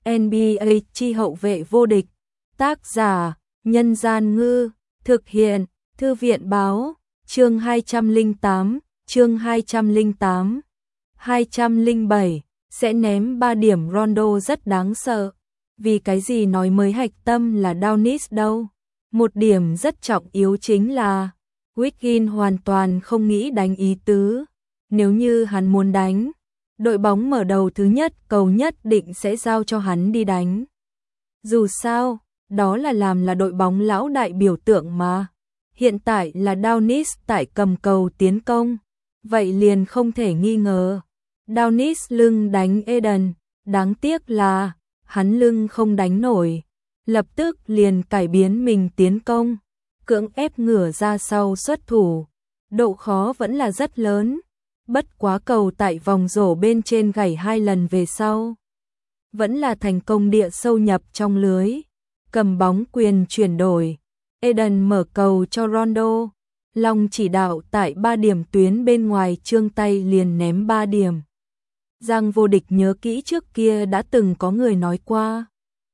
NBA chi hậu vệ vô địch. Tác giả: Nhân Gian Ngư. Thực hiện: Thư viện Báo. Chương 208, chương 208. 207, sẽ ném 3 điểm Rondo rất đáng sợ. Vì cái gì nói mới hạch tâm là Downis đâu. Một điểm rất trọng yếu chính là Wiggins hoàn toàn không nghĩ đánh ý tứ. Nếu như hắn muốn đánh, đội bóng mở đầu thứ nhất cầu nhất định sẽ giao cho hắn đi đánh. Dù sao, đó là làm là đội bóng lão đại biểu tượng mà. Hiện tại là Downis tại cầm cầu tiến công, vậy liền không thể nghi ngờ. Downis lưng đánh Eden, đáng tiếc là hắn lưng không đánh nổi, lập tức liền cải biến mình tiến công, cưỡng ép ngửa ra sau xuất thủ. Độ khó vẫn là rất lớn, bất quá cầu tại vòng rổ bên trên gảy 2 lần về sau, vẫn là thành công địa sâu nhập trong lưới. Cầm bóng quyền chuyển đổi, Eden mở cầu cho Rondo, Long chỉ đạo tại 3 điểm tuyến bên ngoài trương tay liền ném 3 điểm. Giang vô địch nhớ kỹ trước kia đã từng có người nói qua,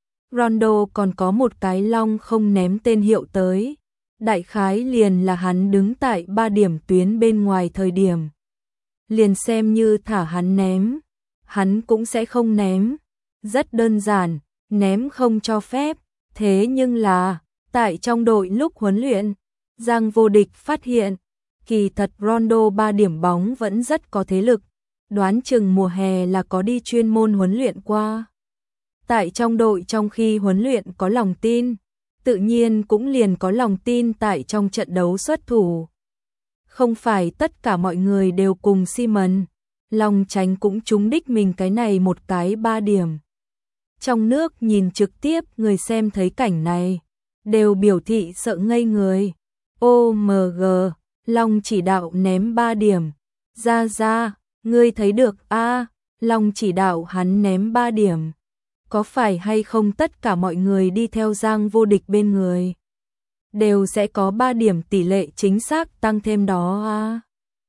Rondo còn có một cái long không ném tên hiệu tới, đại khái liền là hắn đứng tại 3 điểm tuyến bên ngoài thời điểm. Liền xem như thả hắn ném, hắn cũng sẽ không ném. Rất đơn giản, ném không cho phép. Thế nhưng là, tại trong đội lúc huấn luyện, Giang vô địch phát hiện, kỳ thật Rondo 3 điểm bóng vẫn rất có thế lực, đoán chừng mùa hè là có đi chuyên môn huấn luyện qua. Tại trong đội trong khi huấn luyện có lòng tin, tự nhiên cũng liền có lòng tin tại trong trận đấu xuất thủ. Không phải tất cả mọi người đều cùng Simon, Long tránh cũng trúng đích mình cái này một cái 3 điểm. Trong nước nhìn trực tiếp người xem thấy cảnh này, đều biểu thị sợ ngây người. OMG, Long chỉ đạo ném 3 điểm. Ra, ngươi thấy được a? Long chỉ đạo hắn ném 3 điểm. Có phải hay không tất cả mọi người đi theo Giang vô địch bên người đều sẽ có 3 điểm tỷ lệ chính xác tăng thêm đó a?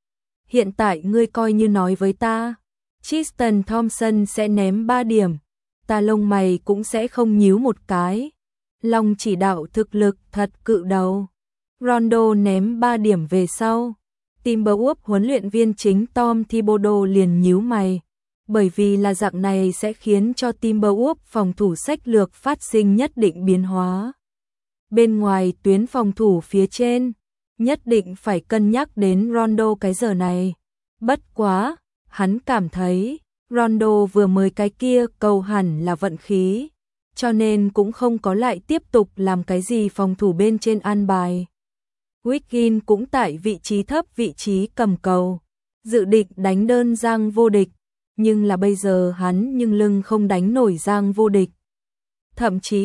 Hiện tại ngươi coi như nói với ta, Tristan Thompson sẽ ném 3 điểm. Ta lông mày cũng sẽ không nhíu một cái. Long chỉ đạo thực lực thật cự đầu. Rondo ném 3 điểm về sau, Timberwolves huấn luyện viên chính Tom Thibodeau liền nhíu mày, bởi vì là dạng này sẽ khiến cho Timberwolves phòng thủ sách lược phát sinh nhất định biến hóa. Bên ngoài tuyến phòng thủ phía trên, nhất định phải cân nhắc đến Rondo cái giờ này. Bất quá, hắn cảm thấy Rondo vừa mới cái kia cầu hẳn là vận khí, cho nên cũng không có lại tiếp tục làm cái gì phòng thủ bên trên an bài. Wiggins cũng tại vị trí thấp vị trí cầm cầu, dự định đánh đơn Giang vô địch, nhưng là bây giờ hắn nhưng lưng không đánh nổi Giang vô địch. Thậm chí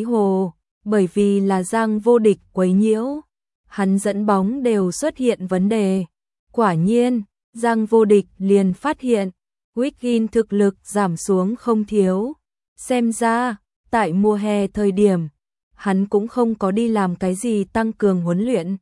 bởi vì là Giang vô địch quấy nhiễu, hắn dẫn bóng đều xuất hiện vấn đề. Quả nhiên, Giang vô địch liền phát hiện Wiggins thực lực giảm xuống không thiếu. Xem ra, tại mùa hè thời điểm, hắn cũng không có đi làm cái gì tăng cường huấn luyện.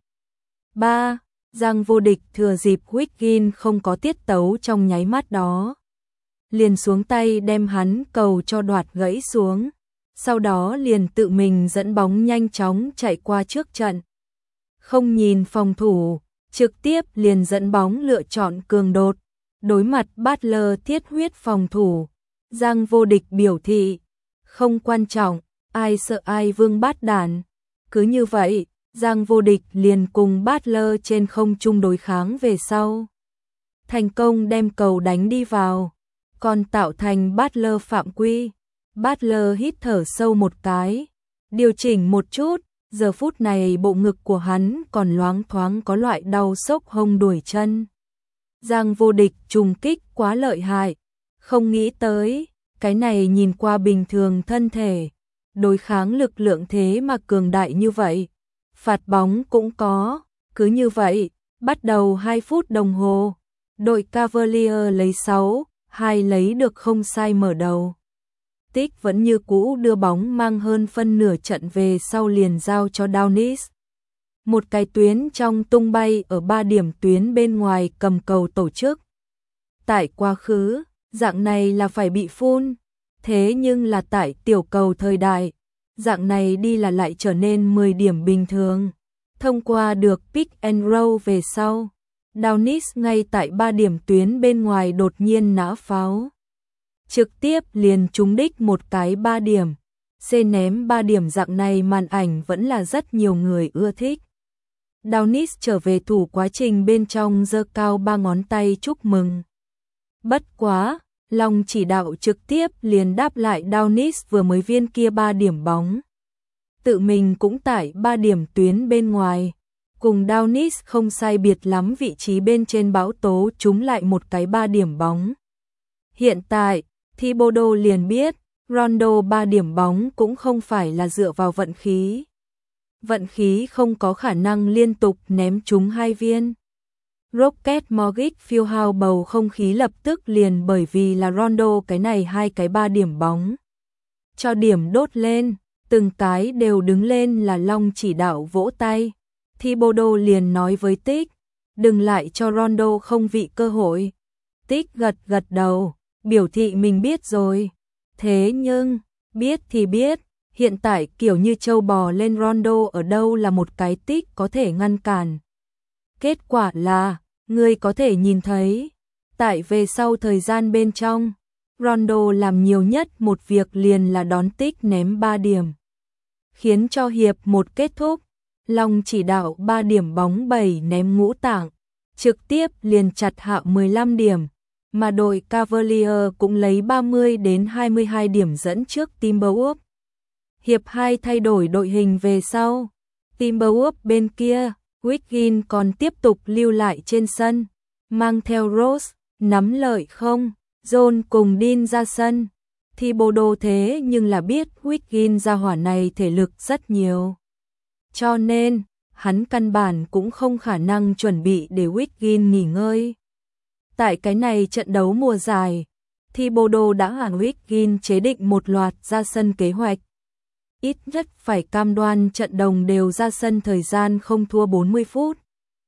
3. Giang vô địch thừa dịp Wiggins không có tiết tấu trong nháy mắt đó, liền xuống tay đem hắn cầu cho đoạt gãy xuống. Sau đó liền tự mình dẫn bóng nhanh chóng chạy qua trước trận. Không nhìn phòng thủ, trực tiếp liền dẫn bóng lựa chọn cường đột. Đối mặt Butler thiết huyết phòng thủ, Giang vô địch biểu thị, không quan trọng, ai sợ ai vương bát đản. Cứ như vậy, Giang vô địch liền cùng Butler trên không trung đối kháng về sau. Thành công đem cầu đánh đi vào, còn tạo thành Butler phạm quy. Butler hít thở sâu một cái, điều chỉnh một chút, giờ phút này bộ ngực của hắn còn loáng thoáng có loại đau sốc hông đuổi chân. Giang vô địch trùng kích quá lợi hại, không nghĩ tới, cái này nhìn qua bình thường thân thể, đối kháng lực lượng thế mà cường đại như vậy. Phạt bóng cũng có, cứ như vậy, bắt đầu 2 phút đồng hồ, đội Cavalier lấy 6-2 lấy được không sai mở đầu. Tích vẫn như cũ đưa bóng mang hơn phân nửa trận về sau liền giao cho Downis. Một cái tuyến trong tung bay ở 3 điểm tuyến bên ngoài cầm cầu tổ chức. Tại quá khứ, dạng này là phải bị phun. Thế nhưng là tại tiểu cầu thời đại, dạng này đi là lại trở nên 10 điểm bình thường. Thông qua được pick and roll về sau, Downis ngay tại 3 điểm tuyến bên ngoài đột nhiên nã pháo. Trực tiếp liền trúng đích một cái 3 điểm. C ném 3 điểm dạng này màn ảnh vẫn là rất nhiều người ưa thích. Downis trở về thủ quá trình bên trong giơ cao 3 ngón tay chúc mừng. Bất quá, Long chỉ đạo trực tiếp liền đáp lại Downis vừa mới viên kia 3 điểm bóng. Tự mình cũng tại 3 điểm tuyến bên ngoài. Cùng Downis không sai biệt lắm vị trí bên trên bão tố trúng lại một cái 3 điểm bóng. Hiện tại, Thibodeau liền biết, Rondo 3 điểm bóng cũng không phải là dựa vào vận khí. Vận khí không có khả năng liên tục ném trúng 2 viên. Rocket Mortgage phiêu hao bầu không khí lập tức liền bởi vì là Rondo cái này 2 cái 3 điểm bóng. Cho điểm đốt lên, từng cái đều đứng lên là Long chỉ đạo vỗ tay. Thibodeau liền nói với Tích, đừng lại cho Rondo không vị cơ hội. Tích gật gật đầu, biểu thị mình biết rồi. Thế nhưng, biết thì biết, hiện tại kiểu như trâu bò lên Rondo ở đâu là một cái Tích có thể ngăn cản. Kết quả là, người có thể nhìn thấy, tại về sau thời gian bên trong, Rondo làm nhiều nhất một việc liền là đón Tích ném 3 điểm. Khiến cho hiệp 1 kết thúc, Long chỉ đạo 3 điểm bóng 7 ném ngũ tạng, trực tiếp liền chặt hạ 15 điểm, mà đội Cavalier cũng lấy 30 đến 22 điểm dẫn trước Timberwolves. Hiệp 2 thay đổi đội hình về sau, Timberwolves bên kia, Wiggins còn tiếp tục lưu lại trên sân, mang theo Rose, nắm lợi không, John cùng Dean ra sân. Thibodeau thế nhưng là biết Wiggins ra hỏa này thể lực rất nhiều. Cho nên, hắn căn bản cũng không khả năng chuẩn bị để Wiggins nghỉ ngơi. Tại cái này trận đấu mùa giải, Thibodeau đã hàn Wiggins chế định một loạt ra sân kế hoạch. Ít nhất phải cam đoan trận đồng đều ra sân thời gian không thua 40 phút.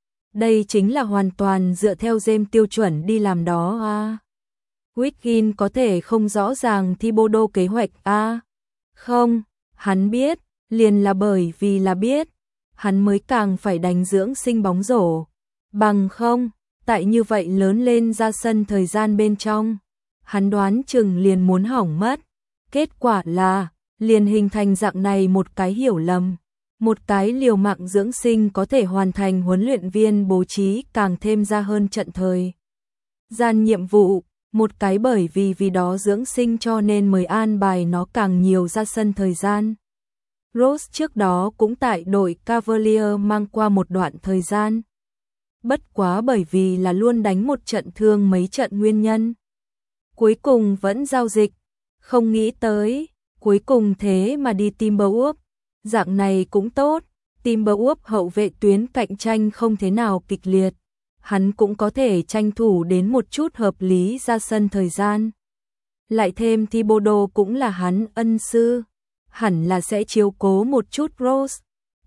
Đây chính là hoàn toàn dựa theo James tiêu chuẩn đi làm đó à. Wiggins có thể không rõ ràng Thibodeau kế hoạch à. Không, hắn biết, liền là bởi vì là biết, hắn mới càng phải đánh dưỡng sinh bóng rổ. Bằng không, tại như vậy lớn lên ra sân thời gian bên trong, hắn đoán chừng liền muốn hỏng mất. Kết quả là, liền hình thành dạng này một cái hiểu lầm. Một cái liều mạng dưỡng sinh có thể hoàn thành huấn luyện viên bố trí càng thêm ra hơn trận thời gian nhiệm vụ. Một cái bởi vì đó dưỡng sinh cho nên mới an bài nó càng nhiều ra sân thời gian. Rose trước đó cũng tại đội Cavalier mang qua một đoạn thời gian. Bất quá bởi vì là luôn đánh một trận thương mấy trận nguyên nhân. Cuối cùng vẫn giao dịch, không nghĩ tới, cuối cùng thế mà đi Timberwolves. Dạng này cũng tốt, Timberwolves hậu vệ tuyến cạnh tranh không thế nào kịch liệt. Hắn cũng có thể tranh thủ đến một chút hợp lý ra sân thời gian. Lại thêm Thibodeau cũng là hắn ân sư, hẳn là sẽ chiếu cố một chút Rose.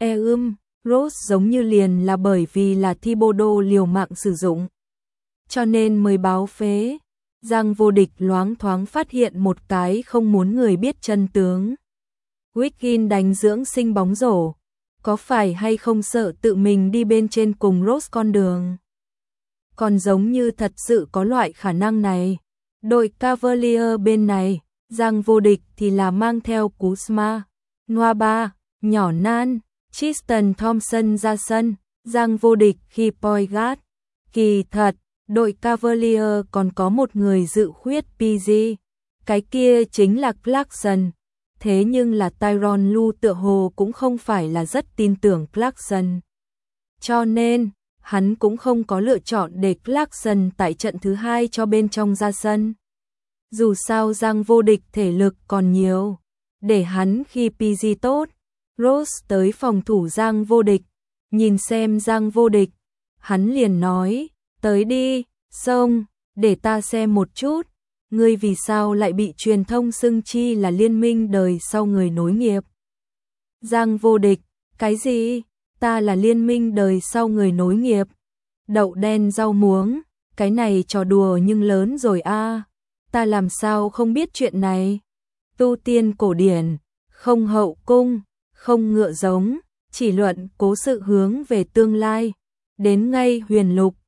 Rose giống như liền là bởi vì là Thibodeau liều mạng sử dụng, cho nên mới báo phế. Giang Vô Địch loáng thoáng phát hiện một cái không muốn người biết chân tướng. Wiggins đánh dưỡng sinh bóng rổ, có phải hay không sợ tự mình đi bên trên cùng Rose con đường? Còn giống như thật sự có loại khả năng này. Đội Cavalier bên này, Giang Vô Địch thì là mang theo Kuzma, Nwaba, nhỏ Nan, Tristan Thompson ra sân, Giang Vô Địch khi point guard. Kỳ thật, đội Cavalier còn có một người dự khuyết PG, cái kia chính là Clarkson. Thế nhưng là Tyronn Lue tựa hồ cũng không phải là rất tin tưởng Clarkson. Cho nên, hắn cũng không có lựa chọn để Clarkson tại trận thứ 2 cho bên trong ra sân. Dù sao Giang Vô Địch thể lực còn nhiều, để hắn khi PG tốt. Rose tới phòng thủ Giang Vô Địch, nhìn xem Giang Vô Địch, hắn liền nói, tới đi, xong, để ta xem một chút, ngươi vì sao lại bị truyền thông xưng chi là liên minh đời sau người nối nghiệp. Giang Vô Địch, cái gì? Ta là liên minh đời sau người nối nghiệp. Đậu đen rau muống, cái này trò đùa nhưng lớn rồi a. Ta làm sao không biết chuyện này? tu tiên cổ điển, không hậu cung, không ngựa giống, chỉ luận cố sự hướng về tương lai. Đến ngay huyền lục,